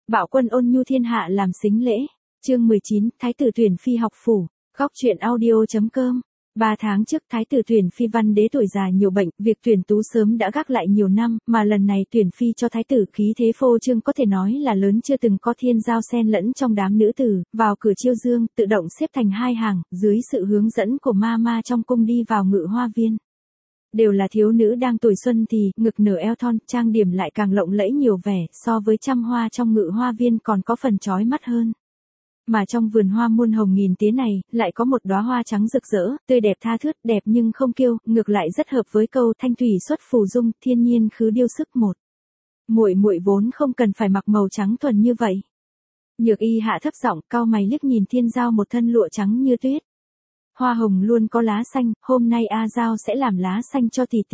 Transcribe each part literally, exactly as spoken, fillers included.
Bạo quân ôn nhu thiên hạ làm sính lễ. Chương mười chín, Thái tử tuyển phi học phủ. Góc truyện audio.com. Ba tháng trước Thái tử tuyển phi văn đế tuổi già nhiều bệnh, việc tuyển tú sớm đã gác lại nhiều năm, mà lần này tuyển phi cho thái tử khí thế phô trương có thể nói là lớn chưa từng có, thiên giao xen lẫn trong đám nữ tử, vào cửa chiêu dương, tự động xếp thành hai hàng, dưới sự hướng dẫn của ma ma trong cung đi vào ngự hoa viên. Đều là thiếu nữ đang tuổi xuân thì, ngực nở eo thon, trang điểm lại càng lộng lẫy nhiều vẻ, so với trăm hoa trong ngự hoa viên còn có phần chói mắt hơn. Mà trong vườn hoa muôn hồng nghìn tía này, lại có một đóa hoa trắng rực rỡ, tươi đẹp tha thướt, đẹp nhưng không kiêu, ngược lại rất hợp với câu thanh thủy xuất phù dung, thiên nhiên khứ điêu sức một. Muội muội vốn không cần phải mặc màu trắng thuần như vậy. Nhược y hạ thấp giọng, cau mày liếc nhìn thiên giao một thân lụa trắng như tuyết. Hoa hồng luôn có lá xanh, hôm nay A Giao sẽ làm lá xanh cho tỷ tỷ.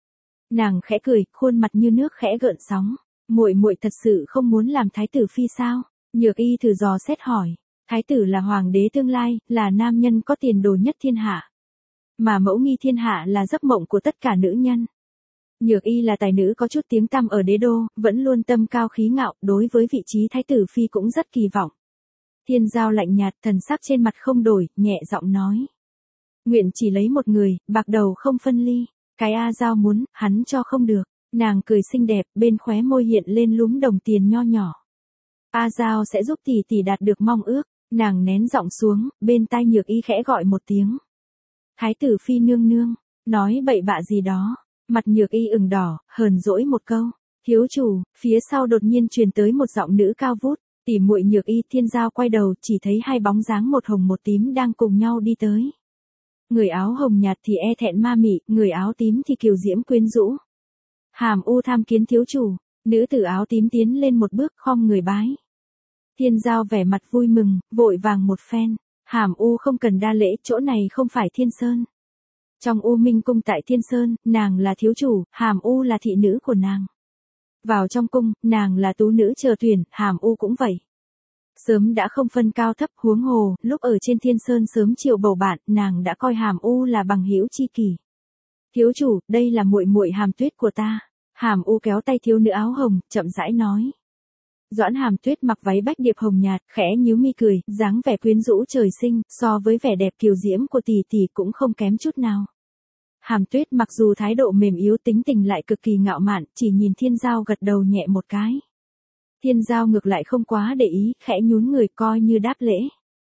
Nàng khẽ cười, khuôn mặt như nước khẽ gợn sóng. Muội muội thật sự không muốn làm thái tử phi sao? Nhược y thử dò xét hỏi. Thái tử là hoàng đế tương lai, là nam nhân có tiền đồ nhất thiên hạ. Mà mẫu nghi thiên hạ là giấc mộng của tất cả nữ nhân. Nhược y là tài nữ có chút tiếng tăm ở đế đô, vẫn luôn tâm cao khí ngạo, đối với vị trí thái tử phi cũng rất kỳ vọng. Thiên giao lạnh nhạt, thần sắc trên mặt không đổi, nhẹ giọng nói. Nguyện chỉ lấy một người, bạc đầu không phân ly. Cái A Giao muốn, hắn cho không được. Nàng cười xinh đẹp, bên khóe môi hiện lên lúm đồng tiền nho nhỏ. A Giao sẽ giúp tỷ tỷ đạt được mong ước. Nàng nén giọng xuống, bên tai nhược y khẽ gọi một tiếng. Thái tử phi nương nương, nói bậy bạ gì đó. Mặt nhược y ửng đỏ, hờn dỗi một câu. Thiếu chủ, phía sau đột nhiên truyền tới một giọng nữ cao vút. Tỉ muội nhược y. Thiên giao quay đầu, chỉ thấy hai bóng dáng một hồng một tím đang cùng nhau đi tới. Người áo hồng nhạt thì e thẹn ma mị, người áo tím thì kiều diễm quyến rũ. Hàm U tham kiến thiếu chủ. Nữ tử áo tím tiến lên một bước, khom người bái. Thiên giao vẻ mặt vui mừng, vội vàng một phen. Hàm U không cần đa lễ, chỗ này không phải Thiên Sơn. Trong U Minh cung tại Thiên Sơn, nàng là thiếu chủ, Hàm U là thị nữ của nàng. Vào trong cung, nàng là tú nữ chờ tuyển, Hàm U cũng vậy. Sớm đã không phân cao thấp, huống hồ, lúc ở trên Thiên Sơn sớm chiều bầu bạn, nàng đã coi Hàm U là bằng hữu chi kỷ. Thiếu chủ, đây là muội muội Hàm Tuyết của ta. Hàm U kéo tay thiếu nữ áo hồng, chậm rãi nói. Doãn Hàm Tuyết mặc váy bách điệp hồng nhạt, khẽ nhíu mi cười, dáng vẻ quyến rũ trời sinh, so với vẻ đẹp kiều diễm của tỷ tỷ cũng không kém chút nào. Hàm Tuyết mặc dù thái độ mềm yếu, tính tình lại cực kỳ ngạo mạn, chỉ nhìn Thiên Giao gật đầu nhẹ một cái. Thiên Giao ngược lại không quá để ý, khẽ nhún người coi như đáp lễ.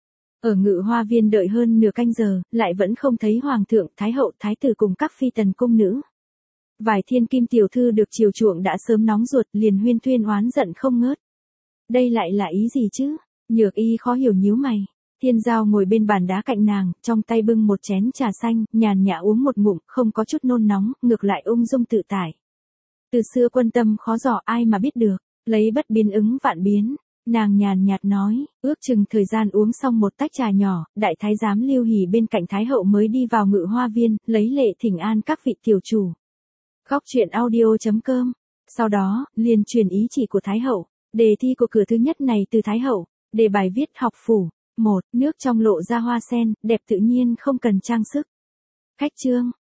Ở ngự hoa viên đợi hơn nửa canh giờ, lại vẫn không thấy hoàng thượng, thái hậu, thái tử cùng các phi tần cung nữ. Vài thiên kim tiểu thư được chiều chuộng đã sớm nóng ruột, liền huyên thuyên oán giận không ngớt. Đây lại là ý gì chứ? Nhược y khó hiểu nhíu mày. Thiên Giao ngồi bên bàn đá cạnh nàng, trong tay bưng một chén trà xanh, nhàn nhã uống một ngụm, không có chút nôn nóng, ngược lại ung dung tự tại. Từ xưa quân tâm khó dò, ai mà biết được, lấy bất biến ứng vạn biến. Nàng nhàn nhạt nói, ước chừng thời gian uống xong một tách trà nhỏ, đại thái giám Lưu Hỷ bên cạnh thái hậu mới đi vào ngự hoa viên, lấy lệ thỉnh an các vị tiểu chủ. Góc truyện audio.com. Sau đó, liền truyền ý chỉ của thái hậu. Đề thi của cửa thứ nhất này từ thái hậu. Đề bài viết học phủ. một. Nước trong lộ ra hoa sen, đẹp tự nhiên không cần trang sức. Khách chương.